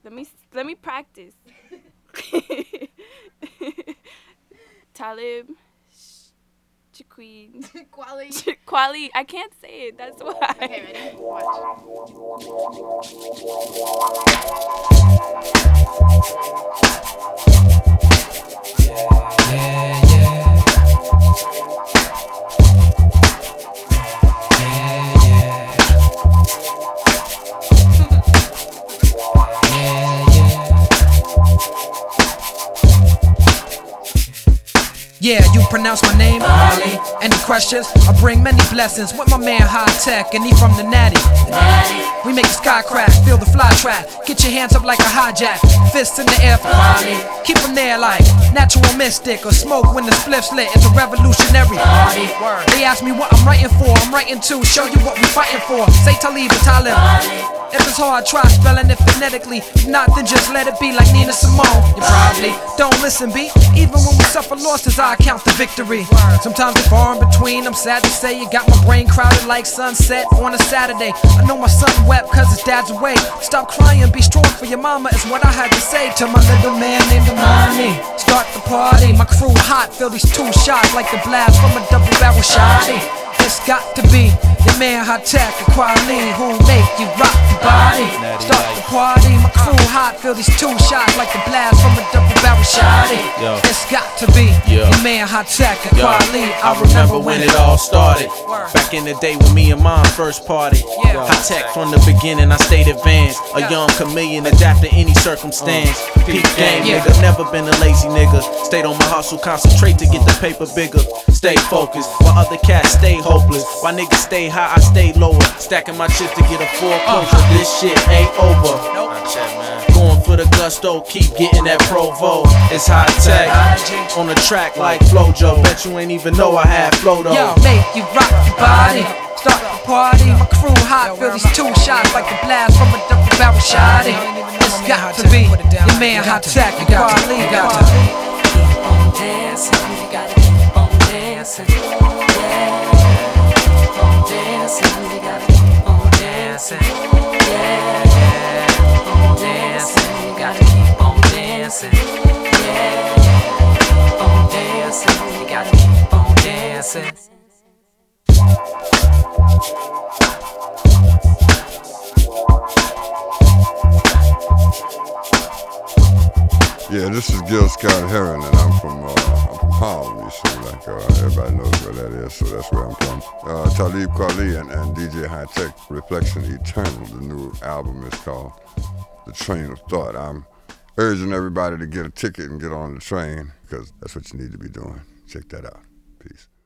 Let me practice. Talib, Shaqueen, Kweli. I can't say it. That's why. Okay, ready? Watch. Yeah, you pronounce my name, Ali. Any questions? I bring many blessings with my man High Tech, and he from the Natty. We make the sky crack, feel the fly trap. Get your hands up like a hijack, fists in the air for quality. Keep them there like natural mystic, or smoke when the spliff's lit. It's a revolutionary party. They ask me what I'm writing for. I'm writing to show you what we fighting for. Say Talib or Talib. If it's hard, try spelling it phonetically. If not, then just let it be like Nina Simone. You probably don't listen, B. Even when we suffer losses, I count the victory. Sometimes it's far in between. I'm sad to say you got my brain crowded like sunset on a Saturday. I know my son wept cause his dad's away. Stop crying, be strong for your mama is what I had to say to my little man named Amani. Start the party, my crew hot. Feel these two shots like the blast from a double barrel shotty. It's got to be your man High Tech and Kweli who make you rock the body. Start the party, my crew hot. Feel these two shots like the blast from a double barrel shotty. It's got to be your man High Tech and Kweli. I remember when it all started. Back in the day when me and mom first party. High Tech from the beginning, I stayed advanced. A young chameleon, adapt to any circumstance. Peak game, nigga, never been a lazy nigga. Stayed on my hustle, concentrate to get the paper bigger. Stay focused, while other cats stay hopeless. While niggas stay high, I stay lower. Stacking my chips to get a foreclosure. This shit ain't over. Going for the gusto, keep getting that Provo. It's High Tech on the track like Flojo. Bet you ain't even know I had flow though. Yo, make you rock your body. Start the party, my crew hot. Feel these two shots like the blast from a double barrel shotty. It's got to be your man High Tech and Kweli. Got to keep on dancing. You gotta keep on dancing. Yeah. Keep on dancing. You gotta keep on dancing. Yeah. Keep on dancing. You gotta keep on dancing. Yeah. Keep on dancing. You gotta keep on dancing. Yeah, this is Gil Scott Heron, and I'm from Harlem. You see, like everybody knows where that is, so that's where I'm from. Talib Kweli and DJ High Tech, Reflection Eternal. The new album is called The Train of Thought. I'm urging everybody to get a ticket and get on the train, because that's what you need to be doing. Check that out. Peace.